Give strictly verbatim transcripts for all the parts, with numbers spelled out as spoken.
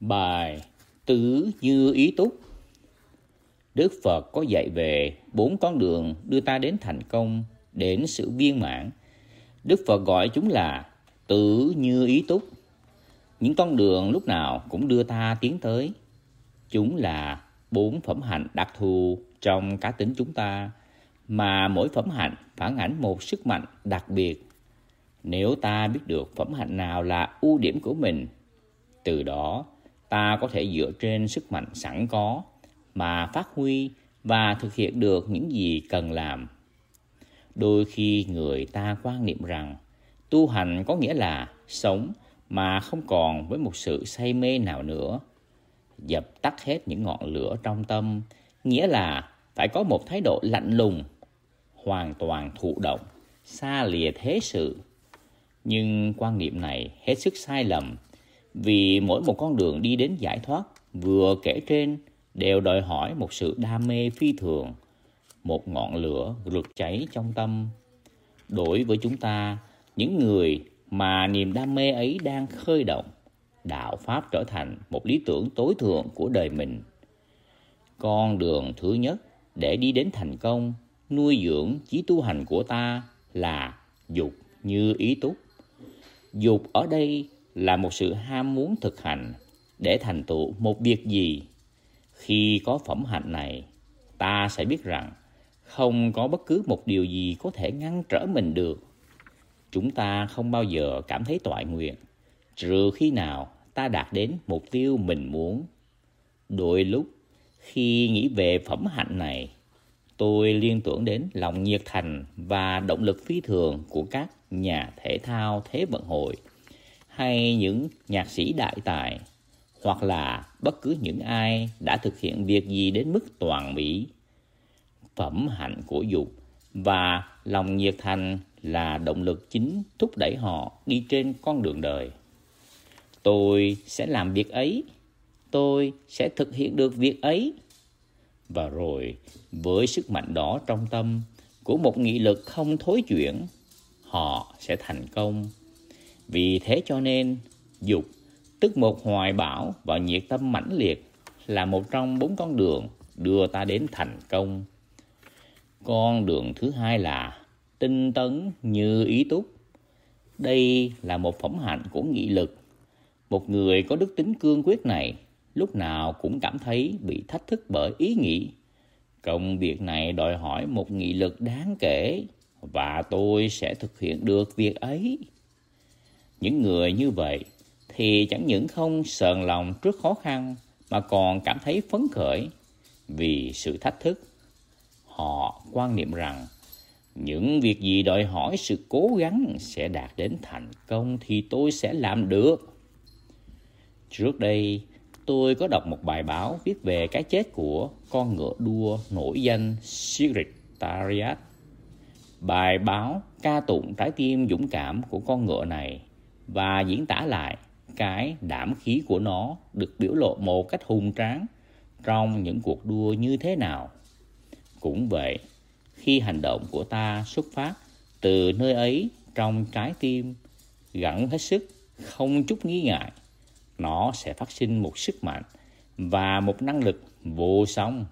Bài Tứ Như Ý Túc. Đức Phật có dạy về bốn con đường đưa ta đến thành công, đến sự viên mãn. Đức Phật gọi chúng là Tứ Như Ý Túc. Những con đường lúc nào cũng đưa ta tiến tới. Chúng là bốn phẩm hạnh đặc thù trong cá tính chúng ta, mà mỗi phẩm hạnh phản ảnh một sức mạnh đặc biệt. Nếu ta biết được phẩm hạnh nào là ưu điểm của mình, từ đó ta có thể dựa trên sức mạnh sẵn có mà phát huy và thực hiện được những gì cần làm. Đôi khi người ta quan niệm rằng tu hành có nghĩa là sống mà không còn với một sự say mê nào nữa. Dập tắt hết những ngọn lửa trong tâm, nghĩa là phải có một thái độ lạnh lùng, hoàn toàn thụ động, xa lìa thế sự. Nhưng quan niệm này hết sức sai lầm, vì mỗi một con đường đi đến giải thoát vừa kể trên đều đòi hỏi một sự đam mê phi thường, một ngọn lửa rực cháy trong tâm. Đối với chúng ta, những người mà niềm đam mê ấy đang khơi động, đạo Pháp trở thành một lý tưởng tối thượng của đời mình. Con đường thứ nhất để đi đến thành công, nuôi dưỡng chí tu hành của ta là dục như ý túc. Dục ở đây là một sự ham muốn thực hành để thành tựu một việc gì. Khi có phẩm hạnh này, ta sẽ biết rằng không có bất cứ một điều gì có thể ngăn trở mình được. Chúng ta không bao giờ cảm thấy toại nguyện, trừ khi nào ta đạt đến mục tiêu mình muốn. Đôi lúc, khi nghĩ về phẩm hạnh này, tôi liên tưởng đến lòng nhiệt thành và động lực phi thường của các nhà thể thao Thế vận hội, hay những nhạc sĩ đại tài, hoặc là bất cứ những ai đã thực hiện việc gì đến mức toàn mỹ. Phẩm hạnh của dục và lòng nhiệt thành là động lực chính thúc đẩy họ đi trên con đường đời. Tôi sẽ làm việc ấy, tôi sẽ thực hiện được việc ấy. Và rồi, với sức mạnh đó trong tâm của một nghị lực không thối chuyển, họ sẽ thành công. Vì thế cho nên, dục, tức một hoài bão và nhiệt tâm mãnh liệt, là một trong bốn con đường đưa ta đến thành công. Con đường thứ hai là tinh tấn như ý túc. Đây là một phẩm hạnh của nghị lực. Một người có đức tính cương quyết này lúc nào cũng cảm thấy bị thách thức bởi ý nghĩ công việc này đòi hỏi một nghị lực đáng kể, và tôi sẽ thực hiện được việc ấy. Những người như vậy thì chẳng những không sờn lòng trước khó khăn, mà còn cảm thấy phấn khởi vì sự thách thức. Họ quan niệm rằng những việc gì đòi hỏi sự cố gắng sẽ đạt đến thành công thì tôi sẽ làm được. Trước đây, tôi có đọc một bài báo viết về cái chết của con ngựa đua nổi danh Secretariat. Bài báo ca tụng trái tim dũng cảm của con ngựa này và diễn tả lại cái đảm khí của nó được biểu lộ một cách hùng tráng trong những cuộc đua như thế nào. Cũng vậy, khi hành động của ta xuất phát từ nơi ấy trong trái tim, gắng hết sức, không chút nghi ngại, nó sẽ phát sinh một sức mạnh và một năng lực vô song.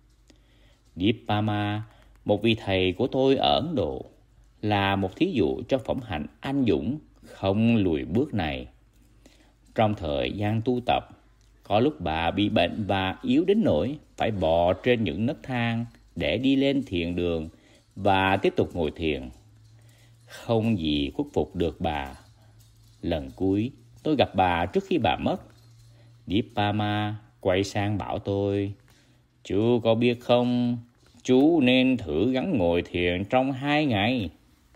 Dippama, một vị thầy của tôi ở Ấn Độ, là một thí dụ cho phẩm hạnh anh dũng không lùi bước này. Trong thời gian tu tập, có lúc bà bị bệnh và yếu đến nỗi phải bò trên những nấc thang để đi lên thiền đường và tiếp tục ngồi thiền. Không gì khuất phục được bà. Lần cuối tôi gặp bà trước khi bà mất, Dippama quay sang bảo tôi: "Chú có biết không, chú nên thử gắng ngồi thiền trong hai ngày."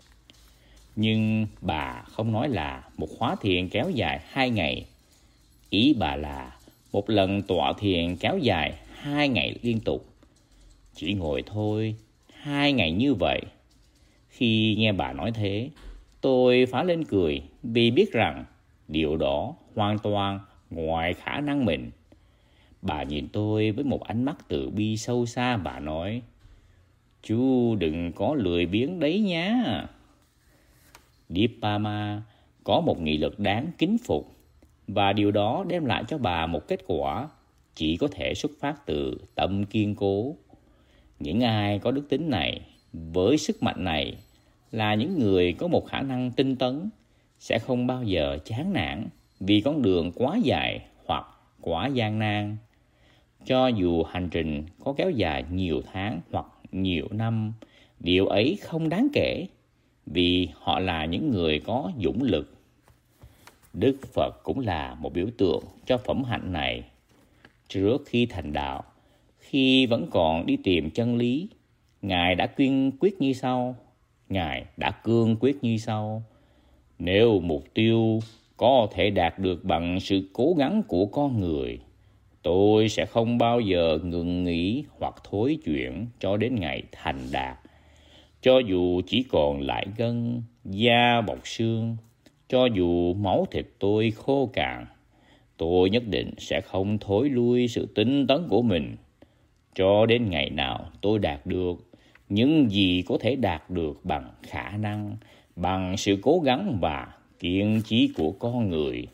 Nhưng bà không nói là một khóa thiền kéo dài hai ngày. Ý bà là một lần tọa thiền kéo dài hai ngày liên tục. Chỉ ngồi thôi, hai ngày như vậy. Khi nghe bà nói thế, tôi phá lên cười vì biết rằng điều đó hoàn toàn ngoài khả năng mình. Bà nhìn tôi với một ánh mắt từ bi sâu xa, bà nói: "Chú đừng có lười biếng đấy nhá." Dippama có một nghị lực đáng kính phục. và điều đó đem lại cho bà một kết quả chỉ có thể xuất phát từ tâm kiên cố. Những ai có đức tính này, với sức mạnh này, là những người có một khả năng tinh tấn, sẽ không bao giờ chán nản vì con đường quá dài hoặc quá gian nan. Cho dù hành trình có kéo dài nhiều tháng hoặc nhiều năm, điều ấy không đáng kể, vì họ là những người có dũng lực. Đức Phật cũng là một biểu tượng cho phẩm hạnh này. Trước khi thành đạo, khi vẫn còn đi tìm chân lý, Ngài đã kiên quyết như sau. Ngài đã cương quyết như sau: nếu mục tiêu có thể đạt được bằng sự cố gắng của con người, tôi sẽ không bao giờ ngừng nghỉ hoặc thối chuyển cho đến ngày thành đạt. Cho dù chỉ còn lại gân, da bọc xương, cho dù máu thịt tôi khô cạn, tôi nhất định sẽ không thối lui sự tinh tấn của mình, cho đến ngày nào tôi đạt được những gì có thể đạt được bằng khả năng, bằng sự cố gắng và kiên trì của con người.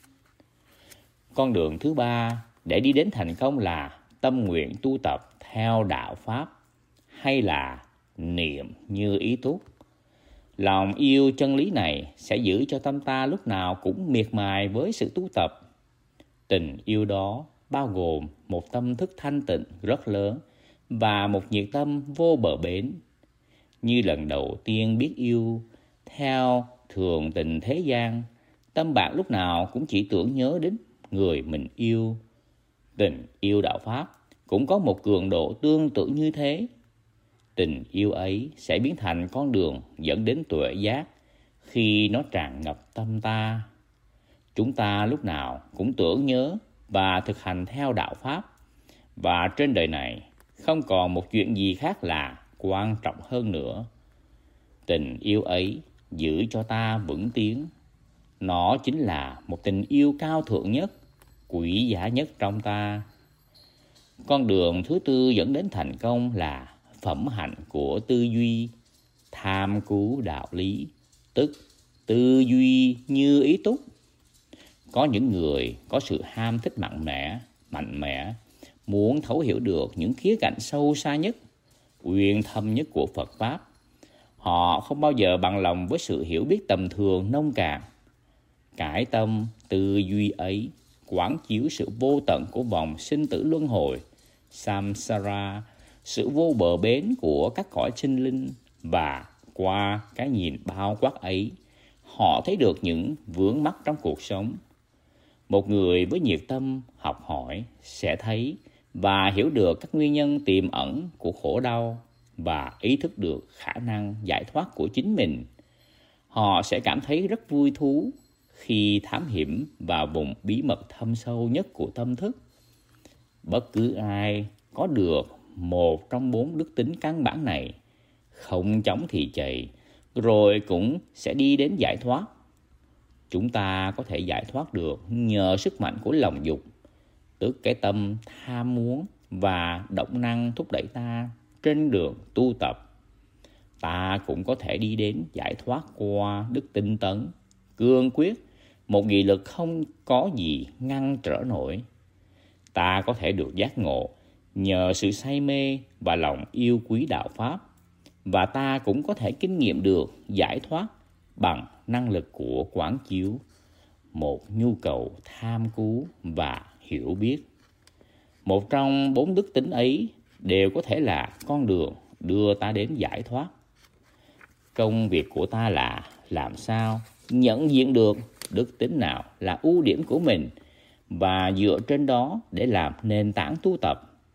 Con đường thứ ba để đi đến thành công là tâm nguyện tu tập theo đạo Pháp, hay là niệm như ý túc. Lòng yêu chân lý này sẽ giữ cho tâm ta lúc nào cũng miệt mài với sự tu tập. Tình yêu đó bao gồm một tâm thức thanh tịnh rất lớn và một nhiệt tâm vô bờ bến. Như lần đầu tiên biết yêu, theo thường tình thế gian, tâm bạn lúc nào cũng chỉ tưởng nhớ đến người mình yêu. Tình yêu đạo Pháp cũng có một cường độ tương tự như thế. Tình yêu ấy sẽ biến thành con đường dẫn đến tuệ giác khi nó tràn ngập tâm ta. Chúng ta lúc nào cũng tưởng nhớ và thực hành theo đạo Pháp, và trên đời này không còn một chuyện gì khác là quan trọng hơn nữa. Tình yêu ấy giữ cho ta vững tiến. Nó chính là một tình yêu cao thượng nhất, quý giá nhất trong ta. Con đường thứ tư dẫn đến thành công là phẩm hạnh của tư duy, tham cứu đạo lý, tức tư duy như ý túc. Có những người có sự ham thích mạnh mẽ, mạnh mẽ, muốn thấu hiểu được những khía cạnh sâu xa nhất, uyên thâm nhất của Phật Pháp. Họ không bao giờ bằng lòng với sự hiểu biết tầm thường nông cạn. Cải tâm tư duy ấy quán chiếu sự vô tận của vòng sinh tử luân hồi, samsara, sự vô bờ bến của các cõi sinh linh, và qua cái nhìn bao quát ấy, họ thấy được những vướng mắc trong cuộc sống. Một người với nhiệt tâm học hỏi sẽ thấy và hiểu được các nguyên nhân tiềm ẩn của khổ đau và ý thức được khả năng giải thoát của chính mình. Họ sẽ cảm thấy rất vui thú khi thám hiểm vào vùng bí mật thâm sâu nhất của tâm thức. Bất cứ ai có được một trong bốn đức tính căn bản này, không chóng thì chạy, rồi cũng sẽ đi đến giải thoát. Chúng ta có thể giải thoát được nhờ sức mạnh của lòng dục, tức cái tâm tham muốn và động năng thúc đẩy ta trên đường tu tập. Ta cũng có thể đi đến giải thoát qua đức tinh tấn, cương quyết, một nghị lực không có gì ngăn trở nổi. Ta có thể được giác ngộ nhờ sự say mê và lòng yêu quý đạo Pháp, và ta cũng có thể kinh nghiệm được giải thoát bằng năng lực của quán chiếu, một nhu cầu tham cứu và hiểu biết. Một trong bốn đức tính ấy đều có thể là con đường đưa ta đến giải thoát. Công việc của ta là làm sao nhận diện được đức tính nào là ưu điểm của mình và dựa trên đó để làm nền tảng tu tập.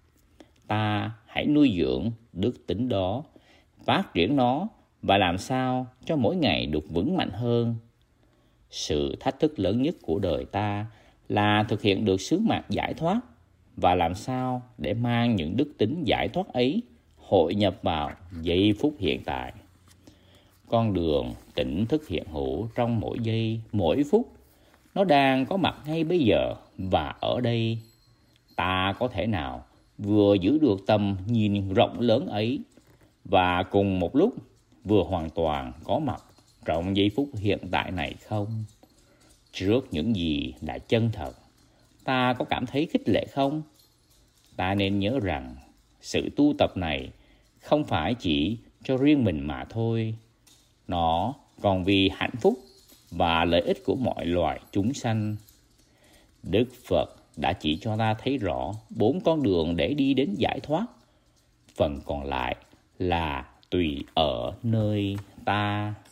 Ta hãy nuôi dưỡng đức tính đó, phát triển nó và làm sao cho mỗi ngày được vững mạnh hơn. Sự thách thức lớn nhất của đời ta là thực hiện được sứ mạng giải thoát và làm sao để mang những đức tính giải thoát ấy hội nhập vào giây phút hiện tại. Con đường tỉnh thức hiện hữu trong mỗi giây, mỗi phút, nó đang có mặt ngay bây giờ và ở đây. Ta có thể nào vừa giữ được tầm nhìn rộng lớn ấy và cùng một lúc vừa hoàn toàn có mặt trong giây phút hiện tại này không? Trước những gì là chân thật, ta có cảm thấy khích lệ không? Ta nên nhớ rằng sự tu tập này không phải chỉ cho riêng mình mà thôi. Nó còn vì hạnh phúc và lợi ích của mọi loài chúng sanh. Đức Phật đã chỉ cho ta thấy rõ bốn con đường để đi đến giải thoát. Phần còn lại là tùy ở nơi ta.